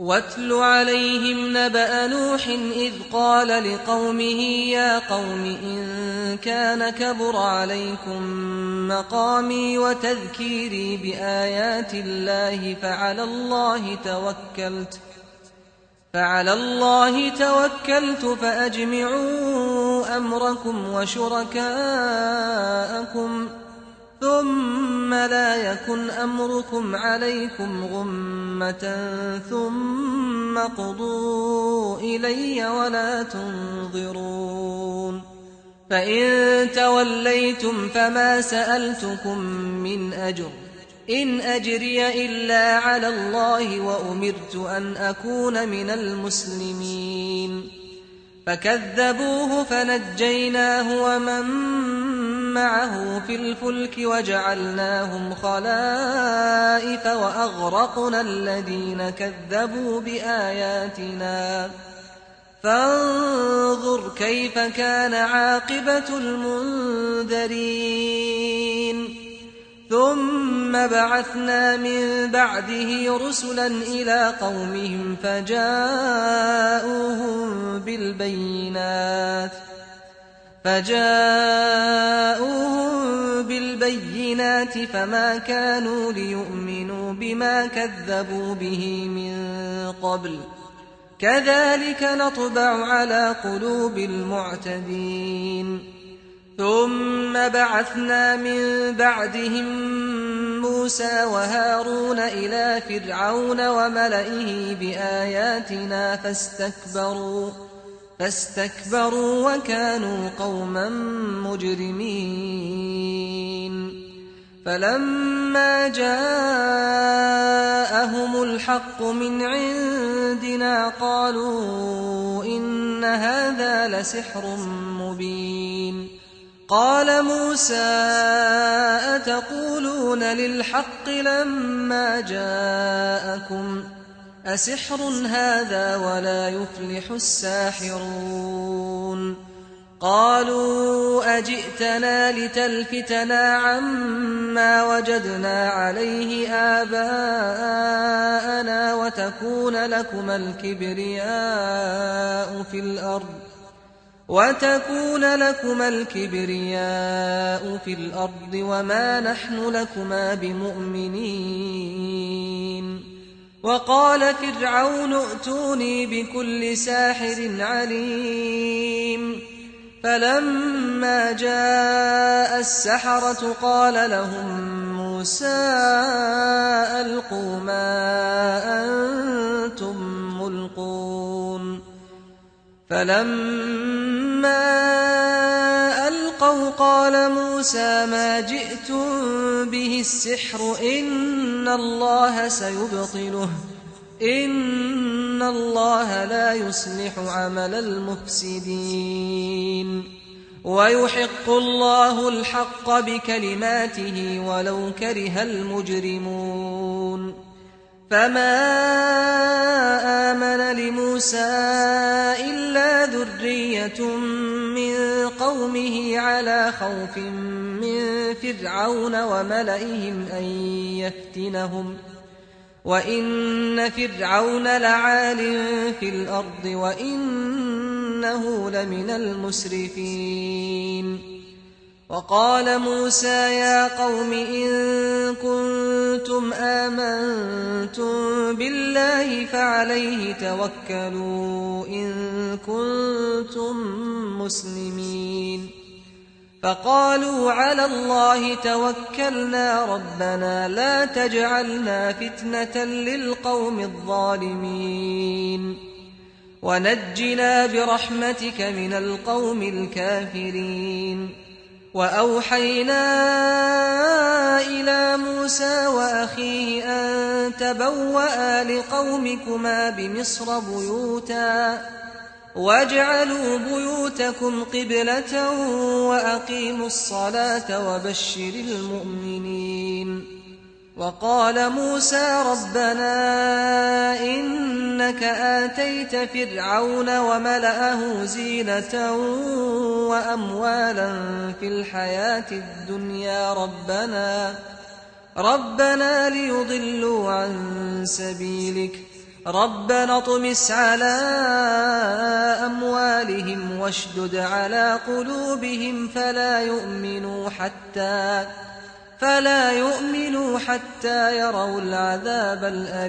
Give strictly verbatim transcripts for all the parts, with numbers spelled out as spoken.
واتل عليهم نبأ نوح إذ قال لقومه يا قوم إن كان كبر عليكم مقامي وتذكيري بآيات الله فعلى الله توكلت فعلى الله توكلت فأجمعوا أمركم وشركاءكم ثم لا يكن أمركم عليكم غمة ثم قضوا إلي ولا تنظرون فإن توليتم فما سألتكم من أجر إن أجري إلا على الله وأمرت أن أكون من المسلمين فكذبوه فنجيناه ومن معه في الفلك وجعلناهم خلائف وأغرقنا الذين كذبوا بآياتنا فانظر كيف كان عاقبة المنذرين ثم بعثنا من بعده رسلا إلى قومهم فجاءوهم بالبينات فجاءوهم بالبينات فما كانوا ليؤمنوا بما كذبوا به من قبل كذلك نطبع على قلوب المعتدين ثم بعثنا من بعدهم موسى وهارون إلى فرعون وملئه بآياتنا فاستكبروا فاستكبروا وكانوا قوما مجرمين فلما جاءهم الحق من عندنا قالوا إن هذا لسحر مبين قال موسى أتقولون للحق لما جاءكم أسحر هذا ولا يفلح الساحرون قالوا أجئتنا لتلفتنا عما وجدنا عليه آباءنا وتكون لكما الكبرياء في الأرض وتكون لكما الكبرياء في الأرض وما نحن لكما بمؤمنين وقال فرعون ائتوني بكل ساحر عليم فلما جاء السحرة قال لهم موسى ألقوا ما أنتم ملقون فلما ألقوا قال موسى ما جئتم به السحر إن الله سيبطله إن الله لا يصلح عمل المفسدين ويحق الله الحق بكلماته ولو كره المجرمون فما آمن لموسى إلا ذرية من قومه على خوف من فرعون وملئهم أن يفتنهم وإن فرعون لعال في الأرض وإنه لمن المسرفين وقال موسى يا قوم إن كنتم آمنتم بالله فعليه توكلوا إن كنتم مسلمين فقالوا على الله توكلنا ربنا لا تجعلنا فتنة للقوم الظالمين ونجنا برحمتك من القوم الكافرين وأوحينا إلى موسى وأخيه أن تبوأ لقومكما بمصر بيوتا واجعلوا بيوتكم قبلة وأقيموا الصلاة وبشر المؤمنين وقال موسى ربنا إنك آتيت فرعون وملأه زينة وأموالا في الحياة الدنيا ربنا ربنا ليضلوا عن سبيلك ربنا اطمس على أموالهم واشدد على قلوبهم فلا يؤمنوا حتى فلا يؤمنوا حتى يروا العذاب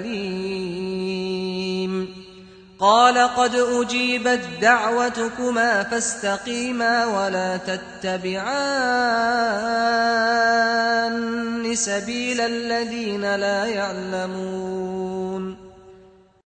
الأليم قال قد أجيبت دعوتكما فاستقيما ولا تتبعان سبيل الذين لا يعلمون